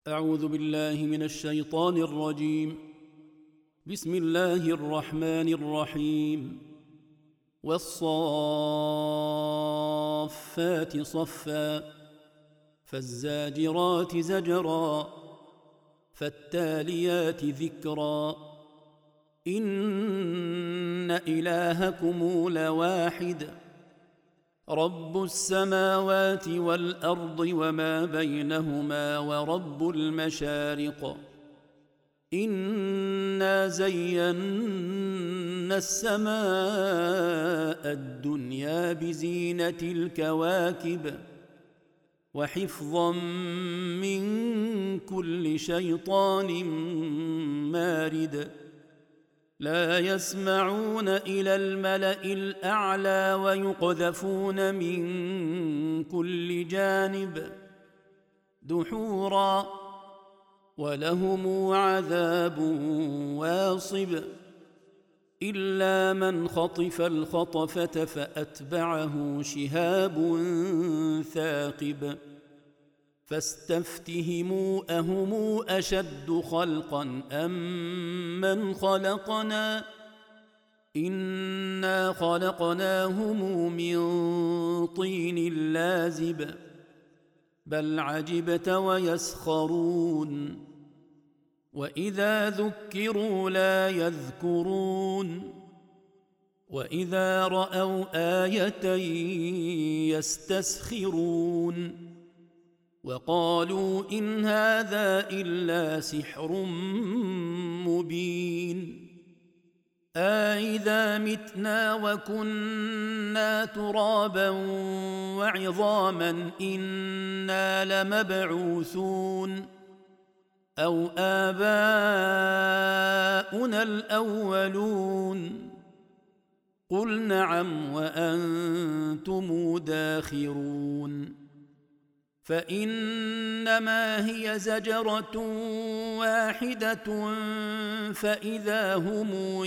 أعوذ بالله من الشيطان الرجيم. بسم الله الرحمن الرحيم. والصافات صفا فالزاجرات زجرا فالتاليات ذكرا إن إلهكم لواحد رب السماوات والأرض وما بينهما ورب المشارق إنا زينا السماء الدنيا بزينة الكواكب وحفظا من كل شيطان مارد لا يسمعون إلى الملأ الأعلى ويقذفون من كل جانب دحورا ولهم عذاب واصب إلا من خطف الخطفة فأتبعه شهاب ثاقب فاستفتهموا أهم أشد خلقا أم من خلقنا إنا خلقناهم من طين لازب بل عجبت ويسخرون وإذا ذكروا لا يذكرون وإذا رأوا آية يستسخرون وقالوا إن هذا إلا سحر مبين أإذا متنا وكنا ترابا وعظاما إنا لمبعوثون أو آباؤنا الأولون قل نعم وأنتم داخرون فإنما هي زجرة واحدة فإذا هم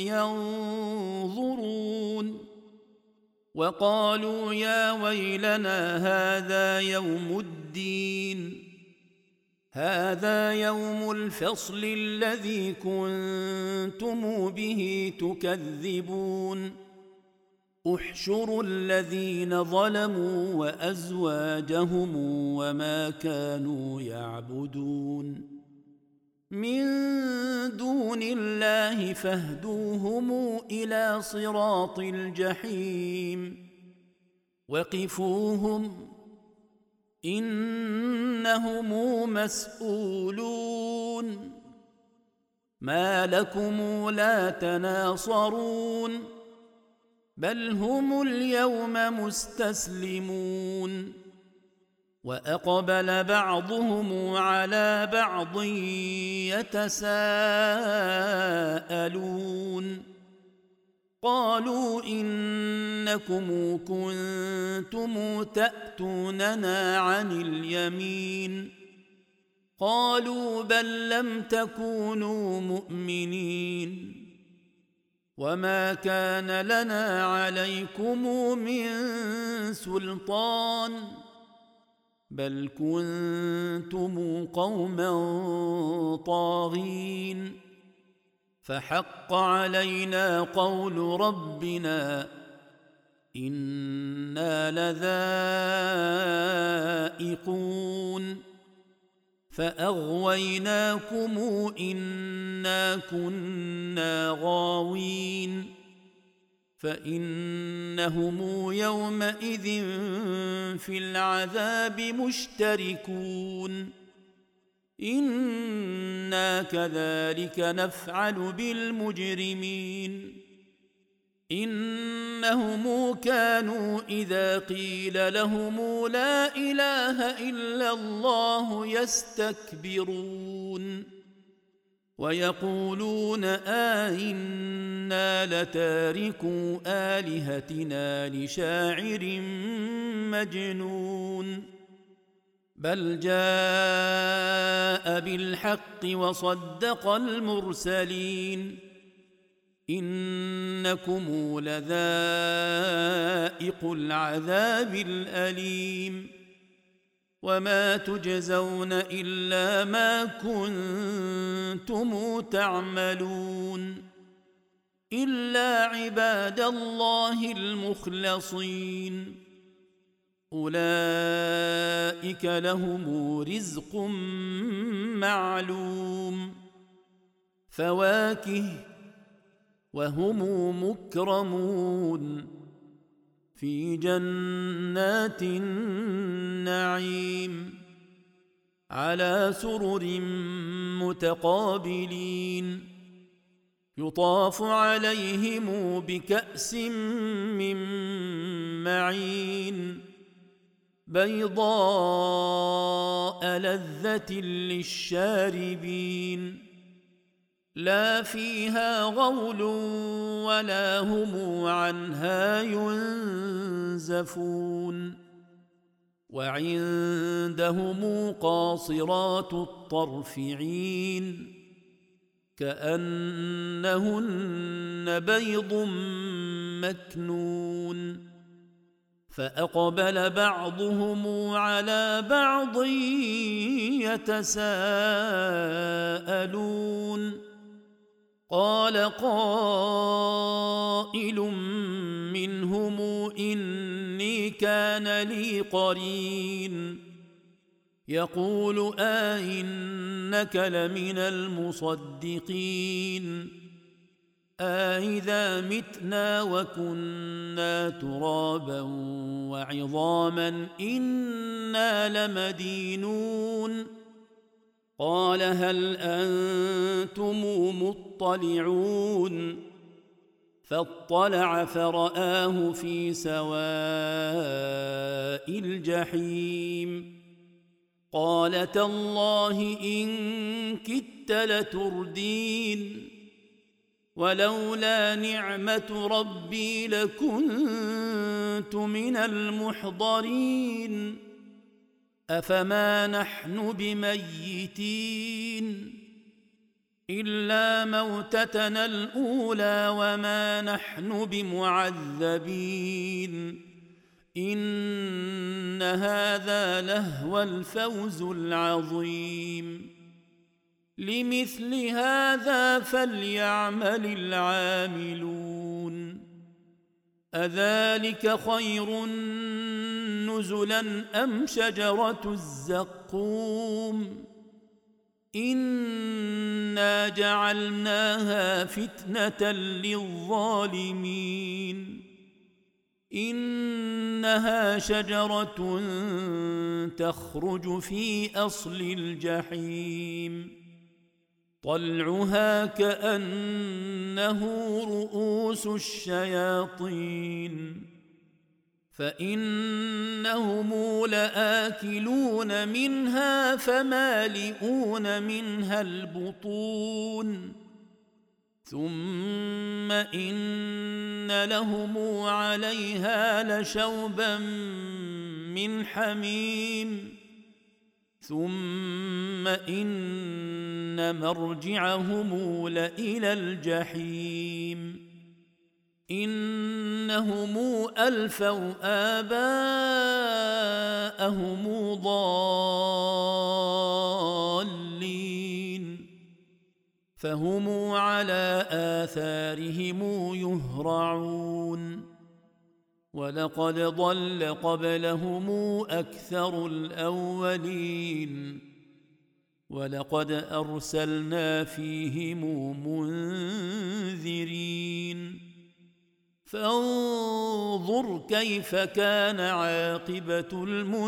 ينظرون وقالوا يا ويلنا هذا يوم الدين هذا يوم الفصل الذي كنتم به تكذبون احشروا الذين ظلموا وأزواجهم وما كانوا يعبدون من دون الله فاهدوهم إلى صراط الجحيم وقفوهم إنهم مسؤولون ما لكم لا تناصرون بل هم اليوم مستسلمون وأقبل بعضهم على بعض يتساءلون قالوا إنكم كنتم تأتوننا عن اليمين قالوا بل لم تكونوا مؤمنين وما كان لنا عليكم من سلطان بل كنتم قوما طاغين فحق علينا قول ربنا إنا لذائقون فأغويناكم إنا كنا غاوين فإنهم يومئذ في العذاب مشتركون إنا كذلك نفعل بالمجرمين إنهم كانوا إذا قيل لهم لا إله إلا الله يستكبرون ويقولون أئنا لتاركو آلهتنا لشاعر مجنون بل جاء بالحق وصدق المرسلين إنكم لذائق العذاب الأليم وما تجزون إلا ما كنتم تعملون إلا عباد الله المخلصين أولئك لهم رزق معلوم فواكه وهم مكرمون في جنات النعيم على سرر متقابلين يطاف عليهم بكأس من معين بيضاء لذة للشاربين لا فيها غول ولا هم عنها ينزفون وعندهم قاصرات الطرف عين كأنهن بيض مكنون فأقبل بعضهم على بعض يتساءلون قال قائل منهم إني كان لي قرين يقول أئنك لمن المصدقين أإذا متنا وكنا ترابا وعظاما إنا لمدينون قال هل أنتم مطلعون فاطلع فرآه في سواء الجحيم قال تالله إن كدت لتردين ولولا نعمة ربي لكنت من المحضرين أفما نحن بميتين إلا موتتنا الأولى وما نحن بمعذبين إن هذا لهو الفوز العظيم لمثل هذا فليعمل العاملون أذلك خير نزلا أم شجرة الزقوم إنا جعلناها فتنة للظالمين إنها شجرة تخرج في أصل الجحيم طلعها كأنه رؤوس الشياطين فإنهم لآكلون منها فمالئون منها البطون ثم إن لهم عليها لشوبا من حميم ثم إن مرجعهم لإلى الجحيم إنهم ألفوا آباءهم ضالين فهم على آثارهم يهرعون ولقد ضل قبلهم أكثر الأولين ولقد أرسلنا فيهم منذرين فانظر كيف كان عاقبة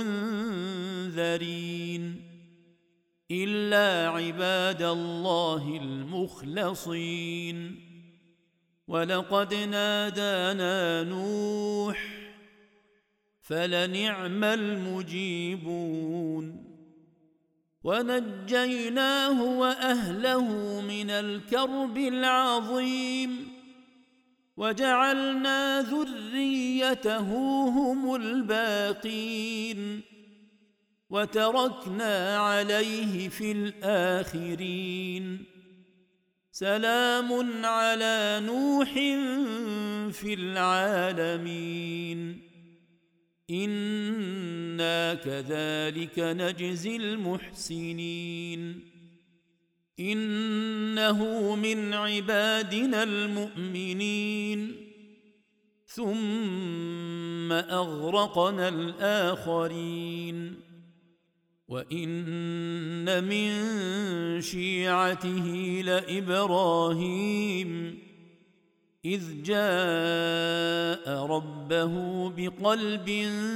المنذرين إلا عباد الله المخلصين ولقد نادانا نوح فلنعم المجيبون ونجيناه وأهله من الكرب العظيم وجعلنا ذريته هم الباقين وتركنا عليه في الآخرين سلام على نوح في العالمين إنا كذلك نجزي المحسنين إنه من عبادنا المؤمنين ثم أغرقنا الآخرين وإن من شيعته لإبراهيم إذ جاء ربه بقلب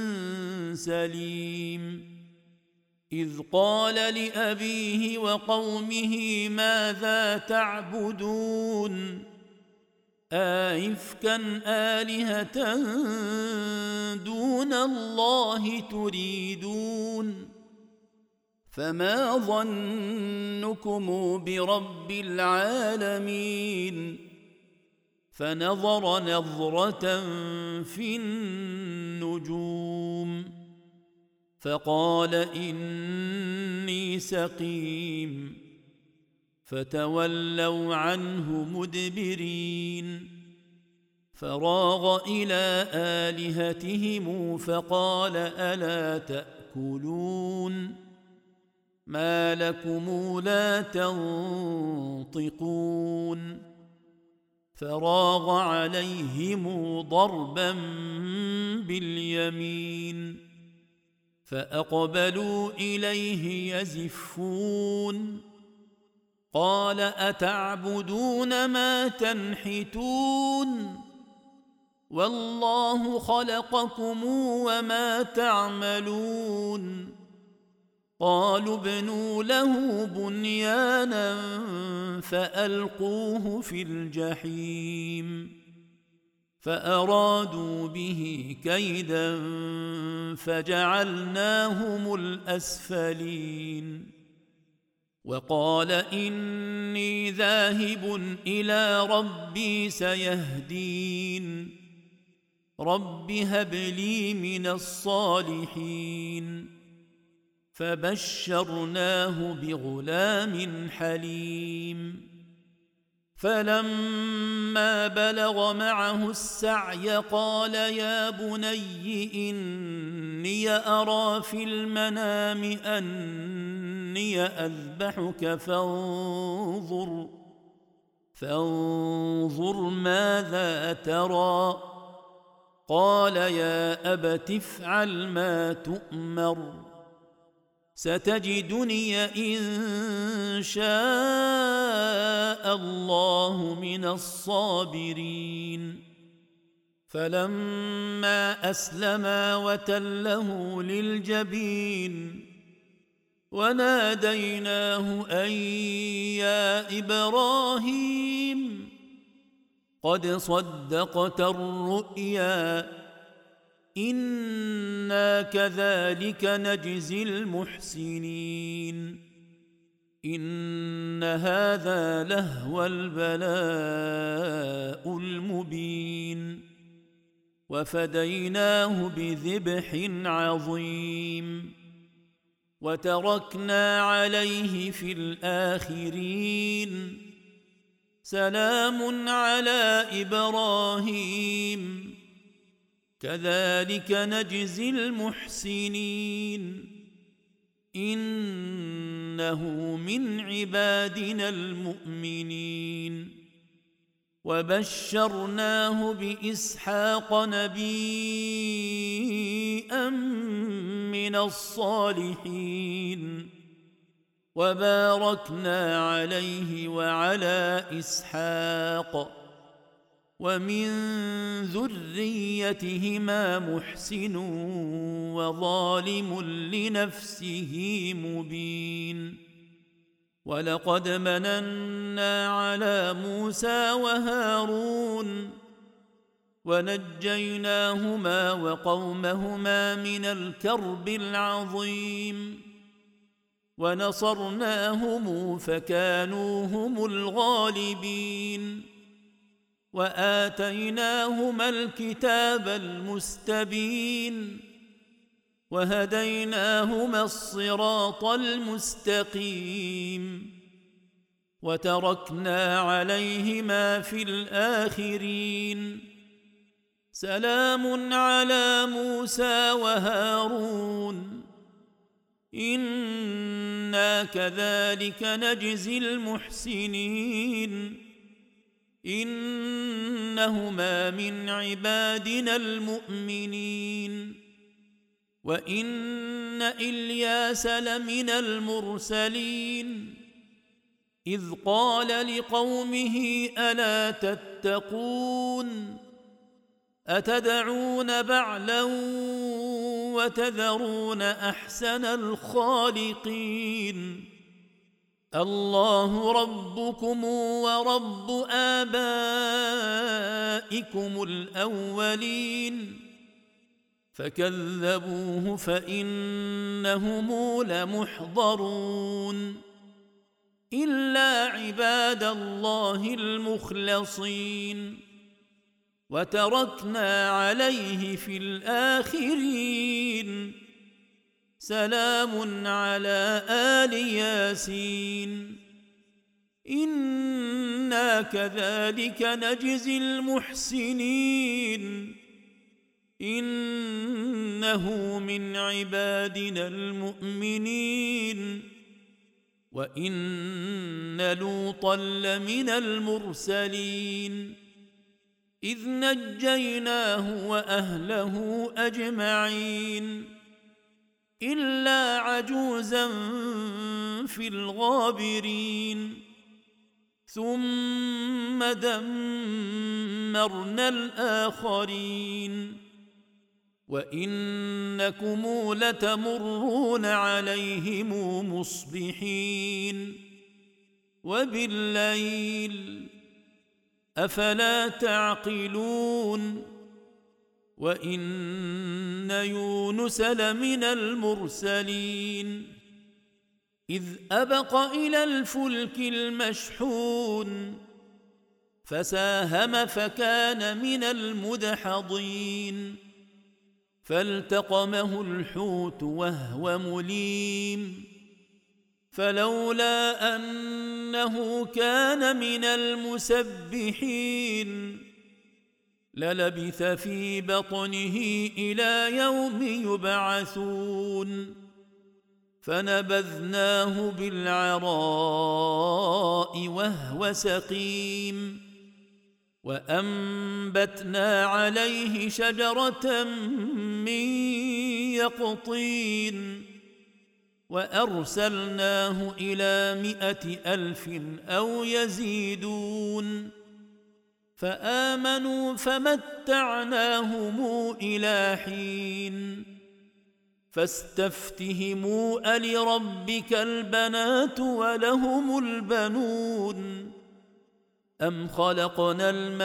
سليم إذ قال لأبيه وقومه ماذا تعبدون أئفكا آلهة دون الله تريدون فما ظنكم برب العالمين فنظر نظرة في النجوم فقال إني سقيم فتولوا عنه مدبرين فراغ إلى آلهتهم فقال ألا تأكلون ما لكم لا تنطقون فراغ عليهم ضربا باليمين فأقبلوا إليه يزفون قال أتعبدون ما تنحتون والله خلقكم وما تعملون قالوا ابنوا له بنيانا فألقوه في الجحيم فأرادوا به كيدا فجعلناهم الأسفلين وقال إني ذاهب إلى ربي سيهدين رب هب لي من الصالحين فبشرناه بغلام حليم فلما بلغ معه السعي قال يا بني إني أرى في المنام أني أذبحك فانظر ماذا ترى قال يا أبت افعل ما تؤمر ستجدني إن شاء الله من الصابرين فلما أسلما وتله للجبين وناديناه أن يا إبراهيم قد صدقت الرؤيا إنا كذلك نجزي المحسنين إن هذا لهو البلاء المبين وفديناه بذبح عظيم وتركنا عليه في الآخرين سلام على إبراهيم كذلك نجزي المحسنين إنه من عبادنا المؤمنين وبشرناه بإسحاق نبيا من الصالحين وباركنا عليه وعلى إسحاق ومن ذريتهما محسن وظالم لنفسه مبين ولقد مننا على موسى وهارون ونجيناهما وقومهما من الكرب العظيم ونصرناهم فكانوا هم الغالبين وآتيناهما الكتاب المستبين وهديناهما الصراط المستقيم وتركنا عليهما في الآخرين سلام على موسى وهارون إنا كذلك نجزي المحسنين إنهما من عبادنا المؤمنين وإن إلياس لمن المرسلين إذ قال لقومه ألا تتقون أتدعون بعلا وتذرون أحسن الخالقين الله ربكم ورب آبائكم الأولين فكذبوه فإنهم لمحضرون إلا عباد الله المخلصين وتركنا عليه في الآخرين سلام على آل ياسين إنا كذلك نجزي المحسنين إنه من عبادنا المؤمنين وإن لوطا لمن المرسلين إذ نجيناه وأهله أجمعين إلا عجوزا في الغابرين ثم دمرنا الآخرين وإنكم لتمرون عليهم مصبحين وبالليل أفلا تعقلون وإن يونس لمن المرسلين إذ أبق إلى الفلك المشحون فساهم فكان من المدحضين فالتقمه الحوت وهو مليم فلولا أنه كان من المسبحين للبث في بطنه إلى يوم يبعثون فنبذناه بالعراء وهو سقيم وأنبتنا عليه شجرة من يقطين وأرسلناه إلى 100,000 أو يزيدون فآمنوا فمتعناهم إلى حين فاستفتهموا ألربك البنات ولهم البنون أم خلقنا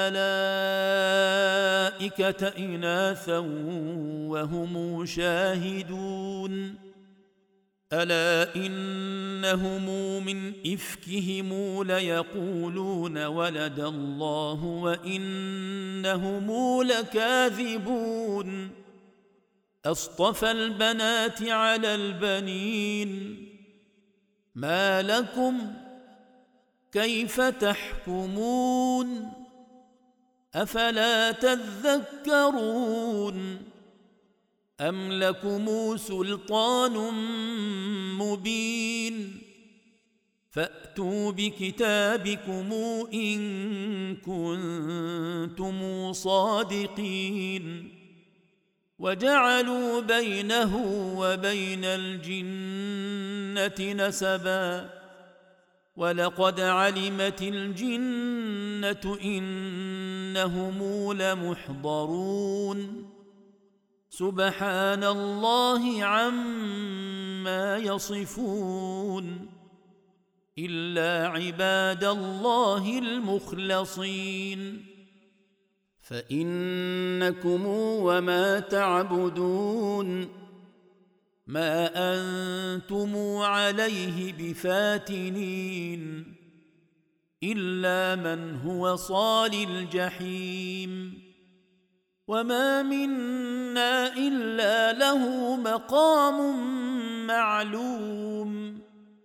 الملائكة إناثا وهم شاهدون ألا إنهم من إفكهم ليقولون ولد الله وإنهم لكاذبون أصطفى البنات على البنين ما لكم كيف تحكمون أفلا تذكرون أم لكم سلطان مبين فأتوا بكتابكم إن كنتم صادقين وجعلوا بينه وبين الجنة نسبا ولقد علمت الجنة إنهم لمحضرون سبحان الله عما يصفون إلا عباد الله المخلصين فإنكم وما تعبدون ما أنتم عليه بفاتنين إلا من هو صال الجحيم وما منا إلا له مقام معلوم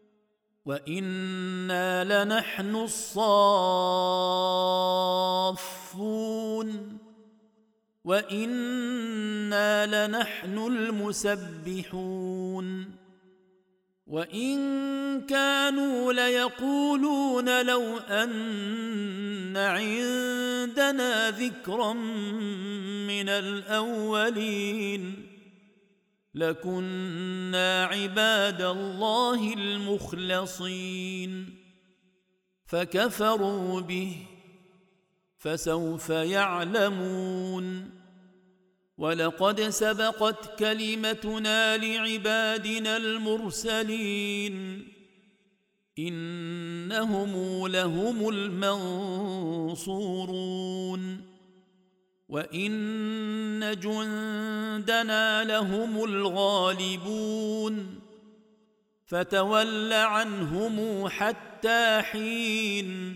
وإنا لنحن الصافون وإنا لنحن المسبحون وإن كانوا ليقولون لو أن عندنا ذكرا من الأولين لكنا عباد الله المخلصين فكفروا به فسوف يعلمون ولقد سبقت كلمتنا لعبادنا المرسلين إنهم لهم المنصورون وإن جندنا لهم الغالبون فتول عنهم حتى حين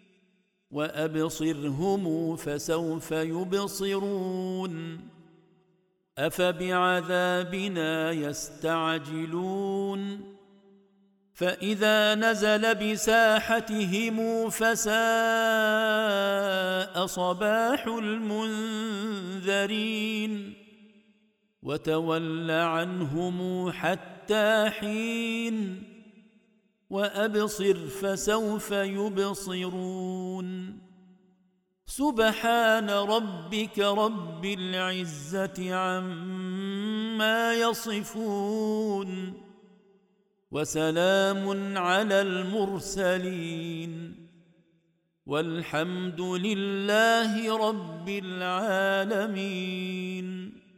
وأبصرهم فسوف يبصرون أفبعذابنا يستعجلون فإذا نزل بساحتهم فساء صباح المنذرين وتول عنهم حتى حين وأبصر فسوف يبصرون سبحان ربك رب العزة عما يصفون وسلام على المرسلين والحمد لله رب العالمين.